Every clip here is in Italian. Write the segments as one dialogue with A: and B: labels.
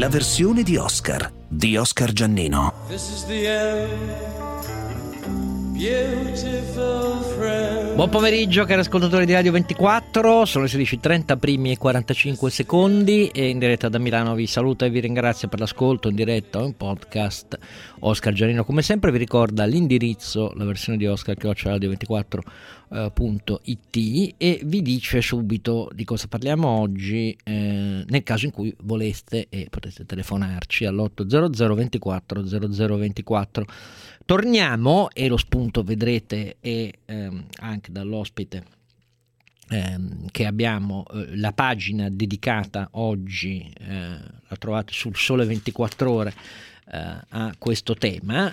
A: la versione di Oscar Giannino.
B: This is the end. Beautiful friend.
C: Buon pomeriggio cari ascoltatori di Radio 24, sono le 16:30 primi e 45 secondi e in diretta da Milano vi saluta e vi ringrazio per l'ascolto in diretta o in podcast. Oscar Giannino come sempre vi ricorda l'indirizzo, la versione di Oscar @radio24.it e vi dice subito di cosa parliamo oggi nel caso in cui voleste e potete telefonarci all'800 24 0024. Torniamo, e lo spunto vedrete è anche dall'ospite che abbiamo, la pagina dedicata oggi, la trovate sul Sole 24 Ore a questo tema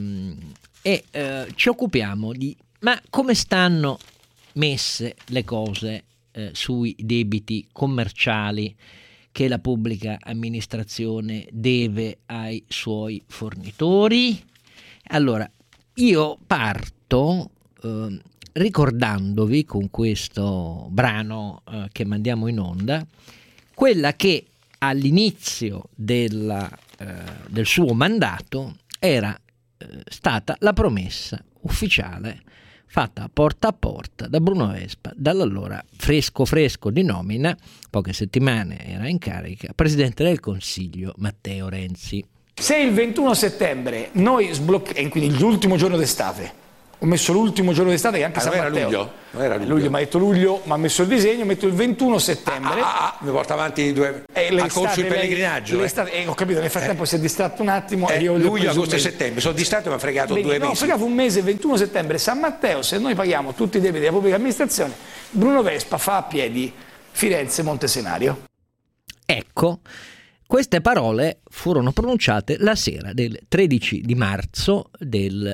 C: e ci occupiamo di ma come stanno messe le cose sui debiti commerciali che la pubblica amministrazione deve ai suoi fornitori. Allora, io parto ricordandovi con questo brano che mandiamo in onda quella che all'inizio del suo mandato era stata la promessa ufficiale fatta porta a porta da Bruno Vespa, dall'allora fresco di nomina, poche settimane era in carica, Presidente del Consiglio Matteo Renzi.
D: Se il 21 settembre noi sblocchiamo, quindi l'ultimo giorno d'estate, ho messo l'ultimo giorno d'estate che anche San Matteo.
E: Non era luglio.
D: Luglio, mi ha detto luglio, ma ha messo il disegno, metto il 21 settembre.
E: Mi porta avanti due. Ha corso il pellegrinaggio.
D: Ho capito, nel frattempo si è distratto un attimo. E io
E: luglio, agosto e settembre, sono distratto e mi ha fregato 2 mesi.
D: No, ho fregato un mese, il 21 settembre, San Matteo, se noi paghiamo tutti i debiti della pubblica amministrazione, Bruno Vespa fa a piedi Firenze-Montesenario.
C: Ecco. Queste parole furono pronunciate la sera del 13 di marzo del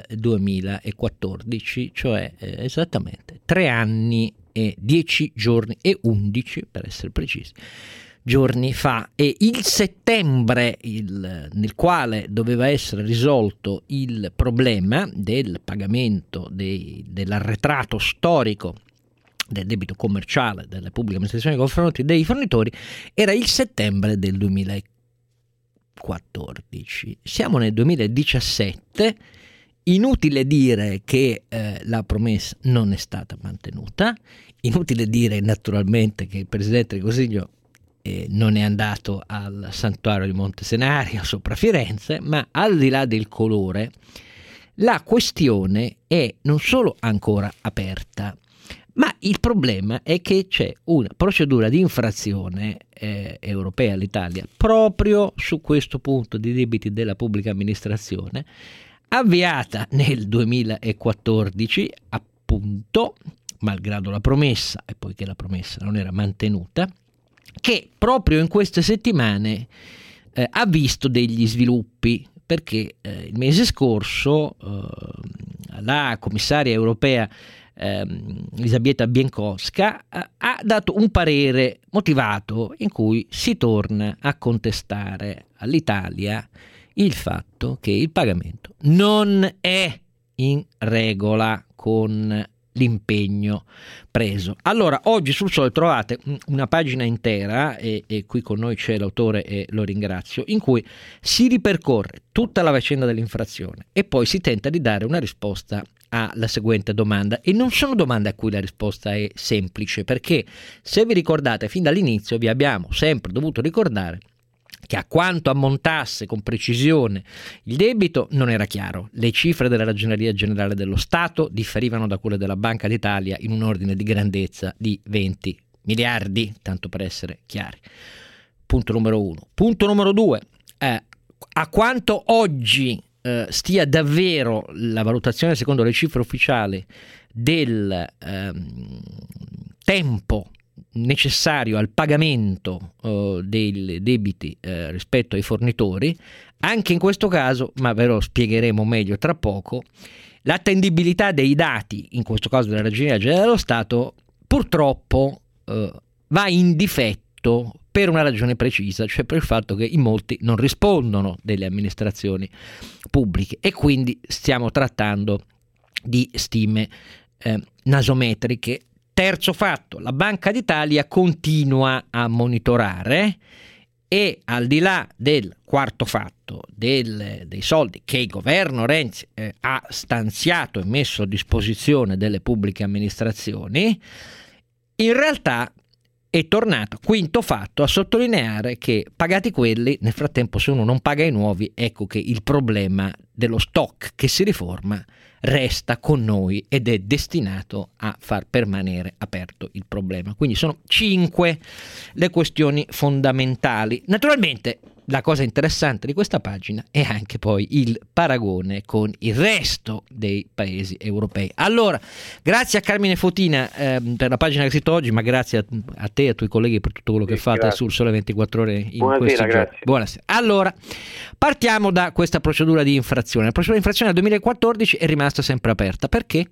C: 2014, cioè esattamente 3 anni e 10 giorni e 11, per essere precisi, giorni fa. E il settembre nel quale doveva essere risolto il problema del pagamento dell'arretrato storico del debito commerciale delle pubbliche amministrazioni nei confronti dei fornitori era il settembre del 2014. Siamo nel 2017, inutile dire che la promessa non è stata mantenuta, inutile dire naturalmente che il Presidente del Consiglio non è andato al santuario di Montesenario sopra Firenze, ma al di là del colore la questione è non solo ancora aperta, ma il problema è che c'è una procedura di infrazione europea all'Italia proprio su questo punto di debiti della pubblica amministrazione, avviata nel 2014, appunto, malgrado la promessa, e poiché la promessa non era mantenuta, che proprio in queste settimane ha visto degli sviluppi, perché il mese scorso la commissaria europea Elisabetta Bienkowska ha dato un parere motivato in cui si torna a contestare all'Italia il fatto che il pagamento non è in regola con l'impegno preso. Allora, oggi sul Sole trovate una pagina intera, e qui con noi c'è l'autore e lo ringrazio, in cui si ripercorre tutta la vicenda dell'infrazione e poi si tenta di dare una risposta alla seguente domanda, e non sono domande a cui la risposta è semplice, perché se vi ricordate fin dall'inizio vi abbiamo sempre dovuto ricordare che a quanto ammontasse con precisione il debito non era chiaro. Le cifre della Ragioneria Generale dello Stato differivano da quelle della Banca d'Italia in un ordine di grandezza di 20 miliardi, tanto per essere chiari. Punto numero 1. Punto numero 2. A quanto oggi stia davvero la valutazione secondo le cifre ufficiali del tempo necessario al pagamento dei debiti rispetto ai fornitori, anche in questo caso, ma ve lo spiegheremo meglio tra poco, l'attendibilità dei dati, in questo caso della Ragioneria Generale dello Stato, purtroppo va in difetto per una ragione precisa, cioè per il fatto che in molti non rispondono delle amministrazioni pubbliche, e quindi stiamo trattando di stime nasometriche. Terzo fatto, la Banca d'Italia continua a monitorare E al di là del quarto fatto dei soldi che il governo Renzi ha stanziato e messo a disposizione delle pubbliche amministrazioni, in realtà è tornato, quinto fatto, a sottolineare che pagati quelli, nel frattempo se uno non paga i nuovi, ecco che il problema dello stock che si riforma resta con noi ed è destinato a far permanere aperto il problema. Quindi sono 5 le questioni fondamentali. Naturalmente la cosa interessante di questa pagina è anche poi il paragone con il resto dei paesi europei. Allora, grazie a Carmine Fotina per la pagina che è scritto oggi, ma grazie a te e ai tuoi colleghi per tutto quello che fate sul Sole 24 Ore in questi giorni.
F: Grazie.
C: Buonasera. Allora, partiamo da questa procedura di infrazione. La procedura di infrazione del 2014 è rimasta sempre aperta. Perché?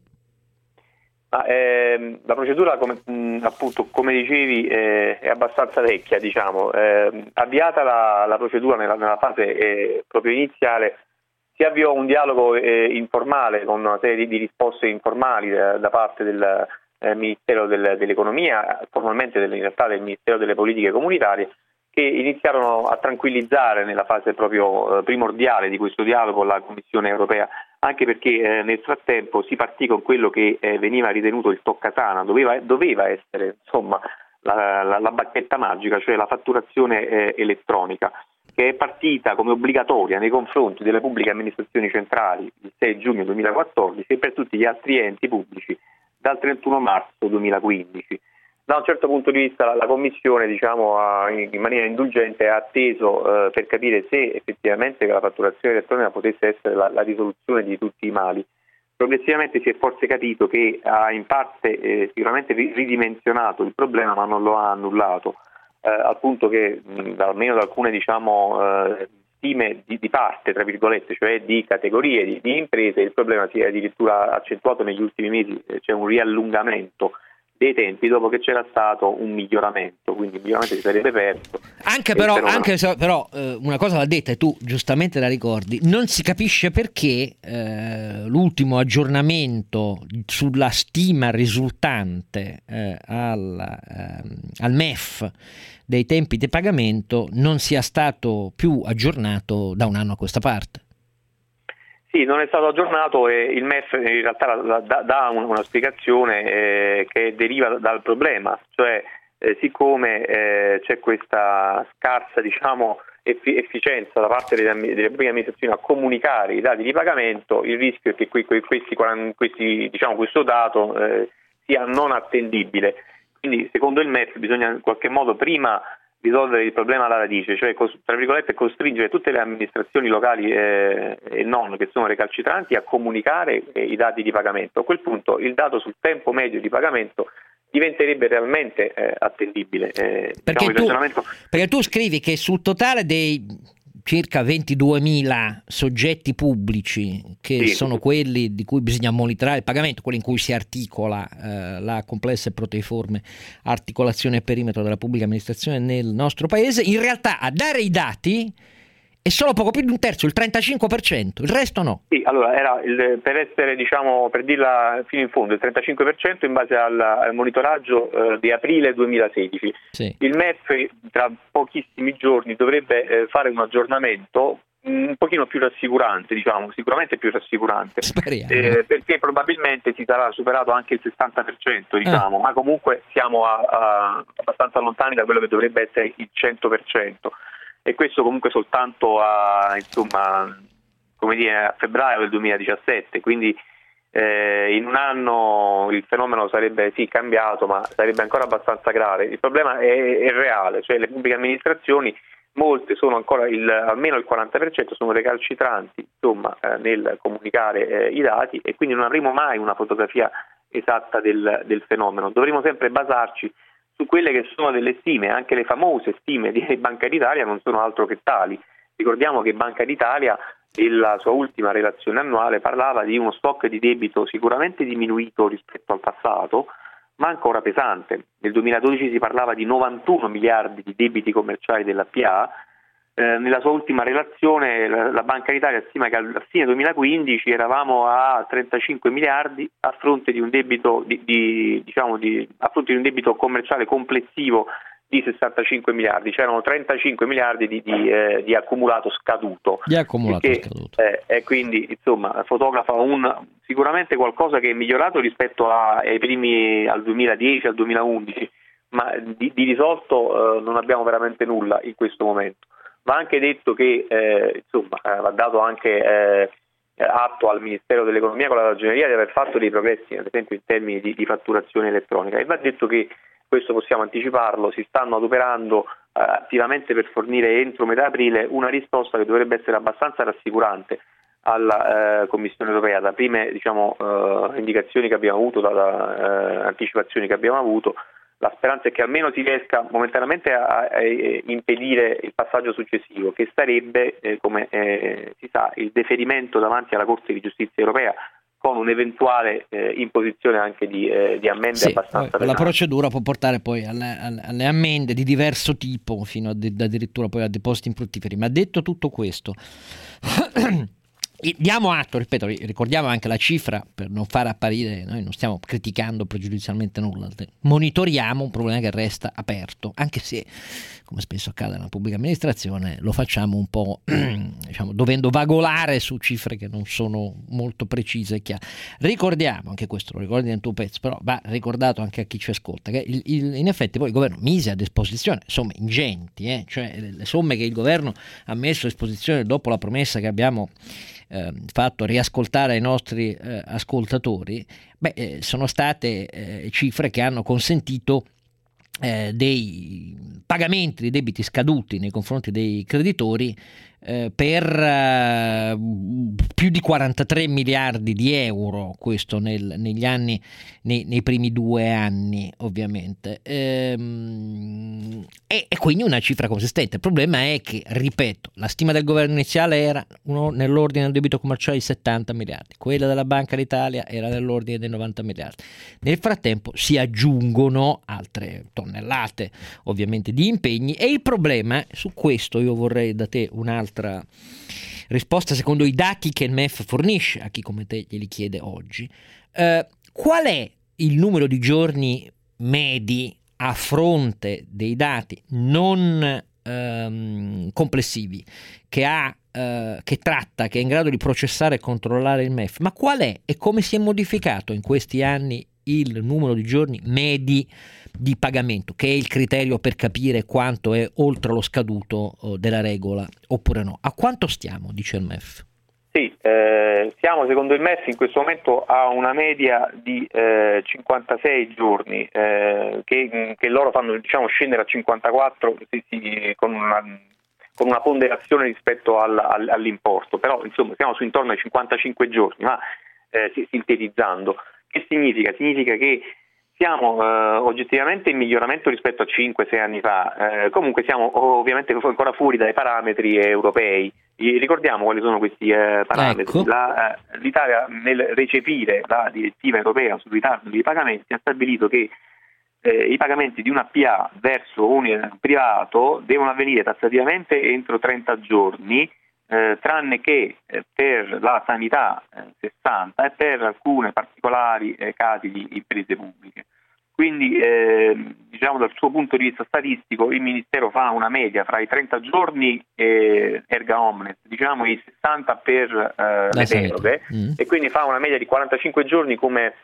F: La procedura, appunto, come dicevi, è abbastanza vecchia, diciamo. Avviata la procedura nella fase proprio iniziale, si avviò un dialogo informale con una serie di risposte informali da parte del Ministero dell'Economia, formalmente in realtà del Ministero delle Politiche Comunitarie, che iniziarono a tranquillizzare nella fase proprio primordiale di questo dialogo con la Commissione europea, anche perché nel frattempo si partì con quello che veniva ritenuto il toccasana, doveva essere insomma la bacchetta magica, cioè la fatturazione elettronica, che è partita come obbligatoria nei confronti delle pubbliche amministrazioni centrali il 6 giugno 2014 e per tutti gli altri enti pubblici dal 31 marzo 2015. Da un certo punto di vista la Commissione, diciamo, in maniera indulgente ha atteso per capire se effettivamente la fatturazione elettronica potesse essere la risoluzione di tutti i mali. Progressivamente si è forse capito che ha in parte sicuramente ridimensionato il problema, ma non lo ha annullato, al punto che almeno da alcune, diciamo, stime di parte, tra virgolette, cioè di categorie di imprese, il problema si è addirittura accentuato negli ultimi mesi, c'è un riallungamento dei tempi dopo che c'era stato un miglioramento, quindi il miglioramento si sarebbe perso.
C: Anche però una cosa va detta e tu giustamente la ricordi, non si capisce perché l'ultimo aggiornamento sulla stima risultante al MEF dei tempi di pagamento non sia stato più aggiornato da un anno a questa parte.
F: Sì, non è stato aggiornato e il MEF in realtà dà una spiegazione che deriva dal problema, cioè siccome c'è questa scarsa, diciamo, efficienza da parte delle pubbliche amministrazioni a comunicare i dati di pagamento, il rischio è che questo dato sia non attendibile. Quindi secondo il MEF bisogna in qualche modo prima risolvere il problema alla radice, cioè tra virgolette costringere tutte le amministrazioni locali e non, che sono recalcitranti, a comunicare i dati di pagamento. A quel punto il dato sul tempo medio di pagamento diventerebbe realmente attendibile.
C: Perché tu scrivi che sul totale dei circa 22.000 soggetti pubblici che sono quelli di cui bisogna monitorare il pagamento, quelli in cui si articola la complessa e proteiforme articolazione e perimetro della pubblica amministrazione nel nostro paese, in realtà a dare i dati è solo poco più di un terzo, il 35%, il resto no. Sì,
F: allora era per essere, diciamo, per dirla fino in fondo, il 35% in base al monitoraggio di aprile 2016. Sì. Il MEF tra pochissimi giorni dovrebbe fare un aggiornamento un pochino più rassicurante, diciamo, sicuramente più rassicurante, perché probabilmente si sarà superato anche il 60%, diciamo, ma comunque siamo abbastanza lontani da quello che dovrebbe essere il 100%. E questo comunque soltanto a febbraio del 2017, quindi in un anno il fenomeno sarebbe cambiato, ma sarebbe ancora abbastanza grave. Il problema è reale, cioè le pubbliche amministrazioni, molte sono ancora almeno il 40% sono recalcitranti, insomma, nel comunicare i dati, e quindi non avremo mai una fotografia esatta del fenomeno. Dovremo sempre basarci su quelle che sono delle stime, anche le famose stime di Banca d'Italia non sono altro che tali. Ricordiamo che Banca d'Italia nella sua ultima relazione annuale parlava di uno stock di debito sicuramente diminuito rispetto al passato, ma ancora pesante. Nel 2012 si parlava di 91 miliardi di debiti commerciali della PA. Nella sua ultima relazione la Banca d'Italia stima che a fine 2015 eravamo a 35 miliardi a fronte di un debito a fronte di un debito commerciale complessivo di 65 miliardi, c'erano 35 miliardi di accumulato scaduto. E quindi insomma fotografa sicuramente qualcosa che è migliorato rispetto al 2010, al 2011, ma di risolto non abbiamo veramente nulla in questo momento. Va anche detto che va dato anche atto al Ministero dell'Economia con la Ragioneria di aver fatto dei progressi, ad esempio in termini di fatturazione elettronica, e va detto che questo possiamo anticiparlo, si stanno adoperando attivamente per fornire entro metà aprile una risposta che dovrebbe essere abbastanza rassicurante alla Commissione europea. Da prime indicazioni che abbiamo avuto, da anticipazioni che abbiamo avuto, la speranza è che almeno si riesca momentaneamente a impedire il passaggio successivo, che sarebbe, come si sa, il deferimento davanti alla Corte di Giustizia europea, con un'eventuale imposizione anche di ammende abbastanza pesanti.
C: La procedura può portare poi alle ammende di diverso tipo, fino addirittura poi a depositi infruttiferi. Ma detto tutto questo, diamo atto, ripeto, ricordiamo anche la cifra per non far apparire, noi non stiamo criticando pregiudizialmente nulla, monitoriamo un problema che resta aperto, anche se, come spesso accade nella pubblica amministrazione, lo facciamo un po' dovendo vagolare su cifre che non sono molto precise e chiare. Ricordiamo, anche questo lo ricordi nel tuo pezzo, però va ricordato anche a chi ci ascolta, che in effetti poi il governo mise a disposizione somme ingenti, cioè le somme che il governo ha messo a disposizione dopo la promessa che abbiamo fatto riascoltare ai nostri ascoltatori, sono state cifre che hanno consentito dei pagamenti di debiti scaduti nei confronti dei creditori per più di 43 miliardi di euro, questo negli anni, nei primi 2 anni ovviamente, e quindi una cifra consistente. Il problema è che, ripeto, la stima del governo iniziale era nell'ordine del debito commerciale di 70 miliardi, quella della Banca d'Italia era nell'ordine dei 90 miliardi. Nel frattempo si aggiungono altre tonnellate ovviamente di impegni, e il problema, su questo io vorrei da te un'altra risposta secondo i dati che il MEF fornisce a chi come te glieli chiede oggi. Qual è il numero di giorni medi a fronte dei dati non complessivi che tratta, che è in grado di processare e controllare il MEF, ma qual è e come si è modificato in questi anni il numero di giorni medi di pagamento, che è il criterio per capire quanto è oltre lo scaduto della regola oppure no? A quanto stiamo, dice il MEF?
F: Sì, siamo secondo il MEF in questo momento a una media di 56 giorni che loro fanno scendere a 54 con una ponderazione rispetto all'importo, però insomma siamo su intorno ai 55 giorni, ma sintetizzando, che significa? Significa che siamo oggettivamente in miglioramento rispetto a 5-6 anni fa, comunque siamo ovviamente ancora fuori dai parametri europei. Ricordiamo quali sono questi parametri. Ecco. L'Italia, nel recepire la direttiva europea sul ritardo dei pagamenti, ha stabilito che i pagamenti di una PA verso un privato devono avvenire tassativamente entro 30 giorni, tranne che per la sanità 60 e per alcune particolari casi di imprese pubbliche. Quindi dal suo punto di vista statistico il Ministero fa una media fra i 30 giorni erga omnes, i 60 per le deroghe, e quindi fa una media di 45 giorni come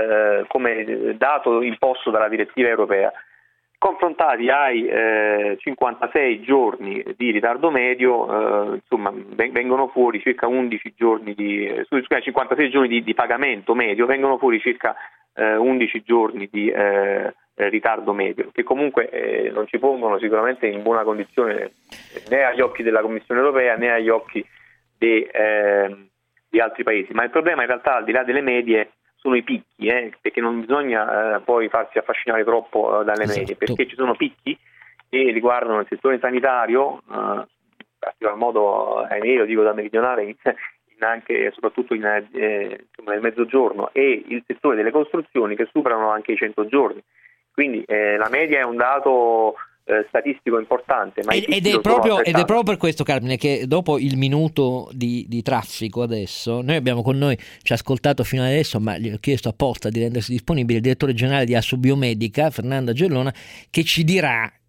F: dato imposto dalla direttiva europea, confrontati ai 56 giorni di ritardo medio, vengono fuori circa 11 giorni 56 giorni di pagamento medio, vengono fuori circa 11 giorni di ritardo medio, che comunque non ci pongono sicuramente in buona condizione né agli occhi della Commissione europea né agli occhi di altri paesi. Ma il problema in realtà, al di là delle medie, sono i picchi, perché non bisogna poi farsi affascinare troppo dalle medie, perché ci sono picchi che riguardano il settore sanitario, in particolar modo io dico da meridionale, anche soprattutto nel mezzogiorno, e il settore delle costruzioni, che superano anche i 100 giorni. Quindi la media è un dato statistico importante, ma ed è
C: proprio per questo, Carmine, che dopo il minuto di traffico adesso noi abbiamo con noi, ci ha ascoltato fino adesso, ma gli ho chiesto apposta di rendersi disponibile, il direttore generale di Assobiomedica, Fernanda Gellona, che ci dirà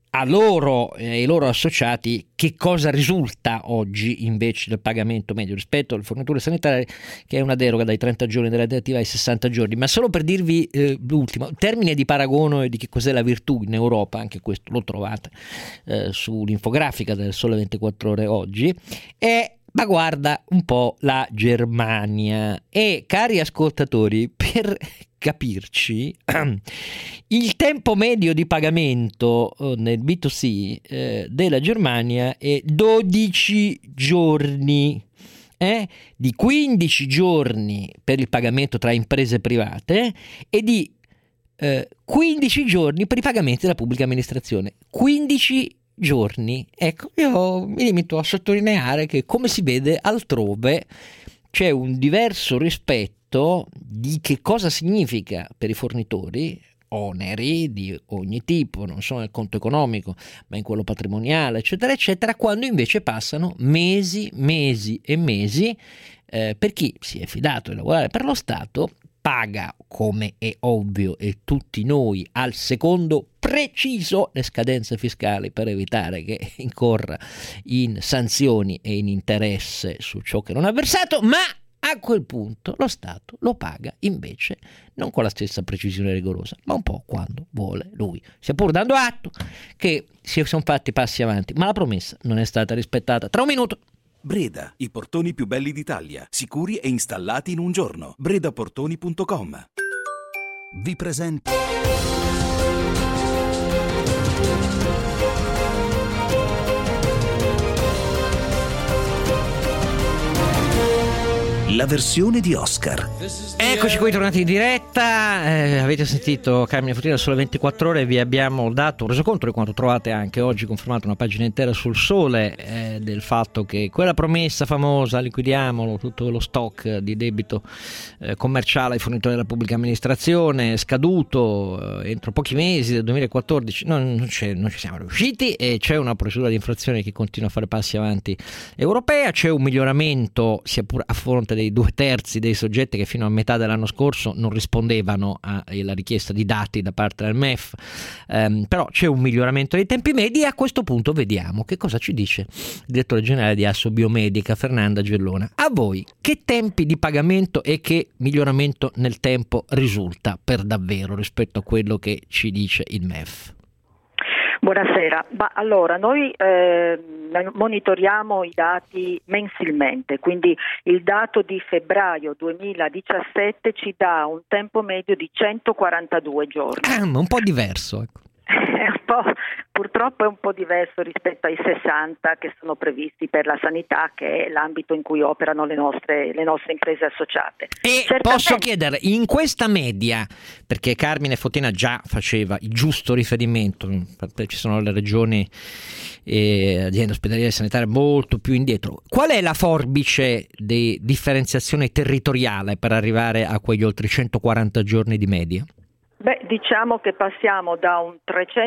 C: a loro e ai loro associati che cosa risulta oggi invece del pagamento medio rispetto alle forniture sanitarie, che è una deroga dai 30 giorni della direttiva ai 60 giorni. Ma solo per dirvi l'ultimo termine di paragono di che cos'è la virtù in Europa, anche questo lo trovate sull'infografica del Sole 24 Ore oggi, ma guarda un po' la Germania. E cari ascoltatori, per capirci, il tempo medio di pagamento nel B2C della Germania è 12 giorni, di 15 giorni per il pagamento tra imprese private e di 15 giorni per i pagamenti della pubblica amministrazione. 15 giorni. Ecco, io mi limito a sottolineare che, come si vede altrove, c'è un diverso rispetto di che cosa significa per i fornitori oneri di ogni tipo, non solo nel conto economico ma in quello patrimoniale, eccetera eccetera, quando invece passano mesi e mesi. Per chi si è fidato di lavorare per lo Stato paga, come è ovvio, e tutti noi al secondo preciso, le scadenze fiscali per evitare che incorra in sanzioni e in interesse su ciò che non ha versato, ma a quel punto lo Stato lo paga invece non con la stessa precisione rigorosa, ma un po' quando vuole lui, sia pur dando atto che si sono fatti passi avanti, ma la promessa non è stata rispettata. Tra un minuto.
A: Breda, i portoni più belli d'Italia, sicuri e installati in un giorno. bredaportoni.com. Vi presento la versione di Oscar.
C: Eccoci qui tornati in diretta, avete sentito Carmine Fortino Sole 24 Ore, vi abbiamo dato un resoconto di quanto trovate anche oggi confermato una pagina intera sul Sole, del fatto che quella promessa famosa, liquidiamolo, tutto lo stock di debito commerciale ai fornitori della pubblica amministrazione, scaduto entro pochi mesi del 2014, non ci siamo riusciti, e c'è una procedura di infrazione che continua a fare passi avanti europea, c'è un miglioramento sia pur a fronte dei 2/3 dei soggetti che fino a metà dell'anno scorso non rispondevano alla richiesta di dati da parte del MEF, però c'è un miglioramento dei tempi medi, e a questo punto vediamo che cosa ci dice il direttore generale di Assobiomedica, Fernanda Gellona. A voi che tempi di pagamento e che miglioramento nel tempo risulta per davvero rispetto a quello che ci dice il MEF?
G: Buonasera, allora noi monitoriamo i dati mensilmente, quindi il dato di febbraio 2017 ci dà un tempo medio di 142 giorni.
C: Un po' diverso, ecco.
G: Purtroppo è un po' diverso rispetto ai 60 che sono previsti per la sanità, che è l'ambito in cui operano le nostre imprese associate.
C: E posso chiedere, in questa media, perché Carmine Fotina già faceva il giusto riferimento, ci sono le regioni e aziende ospedaliere sanitarie molto più indietro, qual è la forbice di differenziazione territoriale per arrivare a quegli oltre 140 giorni di media?
G: Diciamo che passiamo da un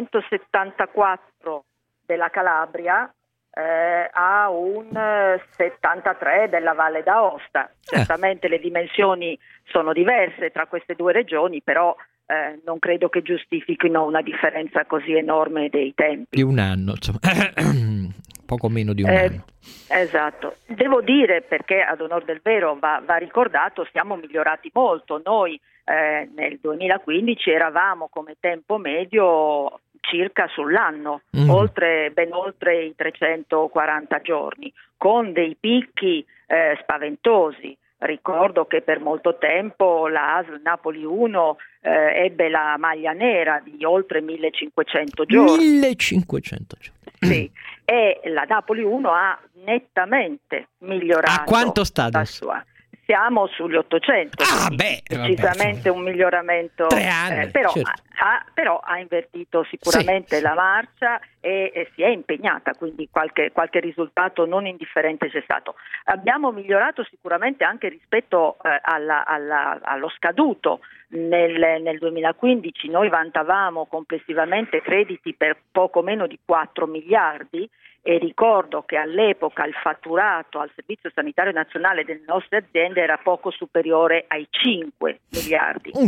G: 374 della Calabria a un 73 della Valle d'Aosta. Certamente le dimensioni sono diverse tra queste due regioni, però non credo che giustifichino una differenza così enorme dei tempi.
C: Di un anno, insomma. Poco meno di un anno.
G: Esatto. Devo dire, perché ad onor del vero va ricordato, siamo migliorati molto. Noi nel 2015 eravamo come tempo medio circa sull'anno, ben oltre i 340 giorni, con dei picchi spaventosi. Ricordo che per molto tempo la ASL Napoli 1 ebbe la maglia nera di oltre 1500 giorni. 1500 giorni. Sì, e la Napoli 1 ha nettamente migliorato.
C: A quanto sta adesso?
G: Siamo sugli 800, decisamente un miglioramento.
C: 3 anni,
G: però,
C: certo.
G: Però ha invertito sicuramente la marcia e si è impegnata, quindi qualche risultato non indifferente c'è stato. Abbiamo migliorato sicuramente anche rispetto allo scaduto. Nel 2015 noi vantavamo complessivamente crediti per poco meno di 4 miliardi, e ricordo che all'epoca il fatturato al Servizio Sanitario Nazionale delle nostre aziende era poco superiore ai 5 miliardi.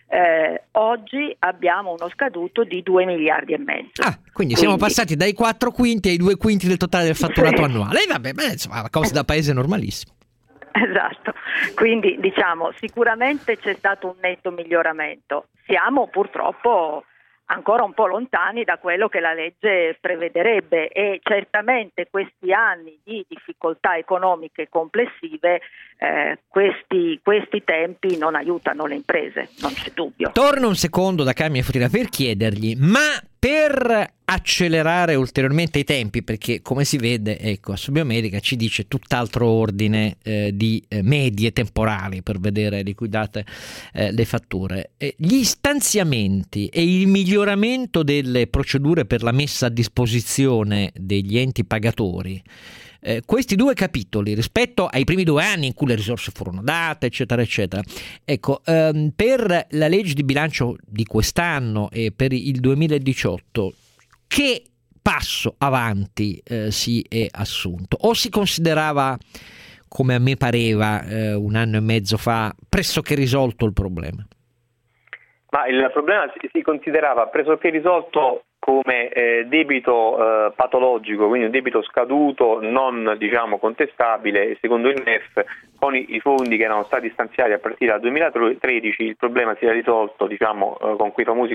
G: Oggi abbiamo uno scaduto di 2 miliardi e mezzo.
C: Quindi siamo passati dai 4 quinti ai 2 quinti del totale del fatturato annuale. Vabbè, insomma, cosa da paese normalissimo.
G: Esatto, quindi diciamo sicuramente c'è stato un netto miglioramento. Siamo purtroppo ancora un po' lontani da quello che la legge prevederebbe, e certamente questi anni di difficoltà economiche complessive, questi tempi non aiutano le imprese, non c'è dubbio.
C: Torno un secondo da Carmine Futina per chiedergli, ma per accelerare ulteriormente i tempi, perché come si vede, ecco, Assobiomedica ci dice tutt'altro ordine di medie temporali per vedere liquidate le fatture, gli stanziamenti e il miglioramento delle procedure per la messa a disposizione degli enti pagatori, questi 2 capitoli rispetto ai primi 2 anni in cui le risorse furono date, eccetera eccetera, ecco, per la legge di bilancio di quest'anno e per il 2018 che passo avanti si è assunto, o si considerava, come a me pareva 1 anno e mezzo fa, pressoché risolto il problema?
F: Ma il problema si considerava pressoché risolto come debito patologico, quindi un debito scaduto, non diciamo contestabile, e secondo il MEF con i fondi che erano stati stanziati a partire dal 2013 il problema si era risolto, diciamo, con quei famosi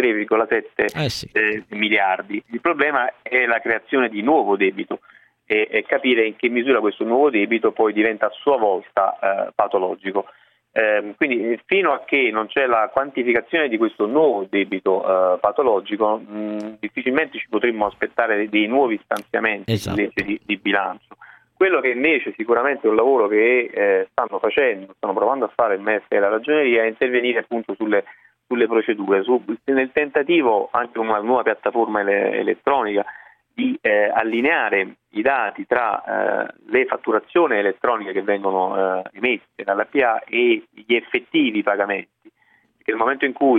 F: 43,7 miliardi. Il problema è la creazione di nuovo debito e capire in che misura questo nuovo debito poi diventa a sua volta patologico. Quindi fino a che non c'è la quantificazione di questo nuovo debito patologico, difficilmente ci potremmo aspettare dei nuovi stanziamenti in legge di bilancio. Quello che invece sicuramente è un lavoro che stanno provando a fare il MEF e la Ragioneria, è intervenire appunto sulle procedure, nel tentativo anche con una nuova piattaforma elettronica di allineare i dati tra le fatturazioni elettroniche che vengono emesse dalla PA e gli effettivi pagamenti, perché nel momento in cui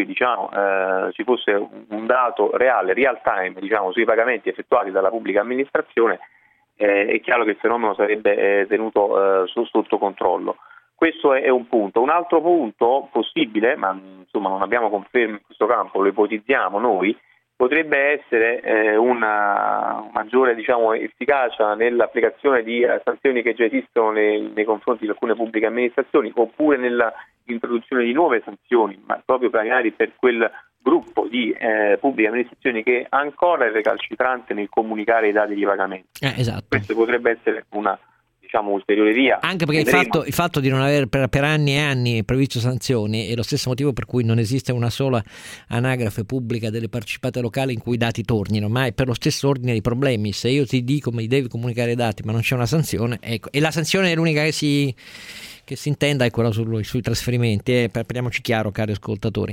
F: ci fosse un dato reale, real time, sui pagamenti effettuati dalla pubblica amministrazione, è chiaro che il fenomeno sarebbe tenuto sotto controllo. Questo è un punto. Un altro punto possibile, ma insomma non abbiamo conferme in questo campo, lo ipotizziamo noi, potrebbe essere una maggiore efficacia nell'applicazione di sanzioni che già esistono nei confronti di alcune pubbliche amministrazioni, oppure nell'introduzione di nuove sanzioni, ma proprio magari per quel gruppo di pubbliche amministrazioni che ancora è recalcitrante nel comunicare i dati di pagamento.
C: Esatto.
F: Questo potrebbe essere una ulteriore via.
C: Anche perché il fatto di non aver per anni e anni previsto sanzioni è lo stesso motivo per cui non esiste una sola anagrafe pubblica delle partecipate locali in cui i dati tornino, ma è per lo stesso ordine di problemi. Se io ti dico mi devi comunicare i dati ma non c'è una sanzione, ecco, e la sanzione è l'unica che si intenda, è quella sui trasferimenti, parliamoci chiaro, cari ascoltatori.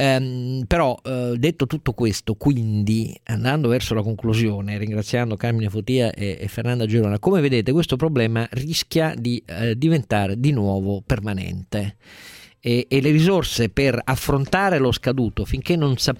C: Però detto tutto questo, quindi andando verso la conclusione, ringraziando Carmine Futia e Fernanda Girona, come vedete questo problema rischia di diventare di nuovo permanente. E le risorse per affrontare lo scaduto, finché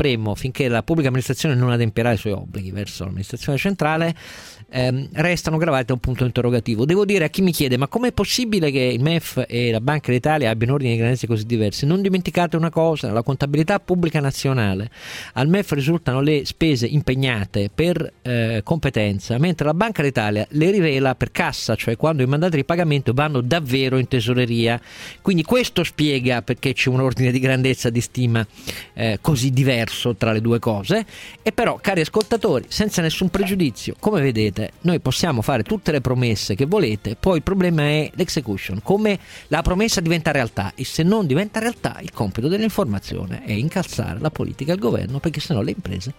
C: la pubblica amministrazione non adempierà i suoi obblighi verso l'amministrazione centrale, restano gravate da un punto interrogativo. Devo dire a chi mi chiede: ma com'è possibile che il MEF e la Banca d'Italia abbiano ordini di grandezza così diversi? Non dimenticate una cosa: nella contabilità pubblica nazionale al MEF risultano le spese impegnate per competenza, mentre la Banca d'Italia le rivela per cassa, cioè quando i mandati di pagamento vanno davvero in tesoreria. Quindi questo spiega perché c'è un ordine di grandezza di stima così diverso tra le due cose. E però, cari ascoltatori, senza nessun pregiudizio, come vedete, noi possiamo fare tutte le promesse che volete, poi il problema è l'execution, come la promessa diventa realtà, e se non diventa realtà il compito dell'informazione è incalzare la politica e il governo, perché sennò le imprese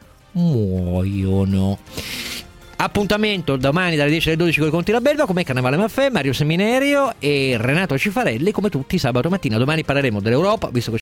C: muoiono. Appuntamento domani dalle 10 alle 12 con i Conti la Belva, come Carnevale Maffè, Mario Seminerio e Renato Cifarelli, come tutti sabato mattina. Domani parleremo dell'Europa, visto che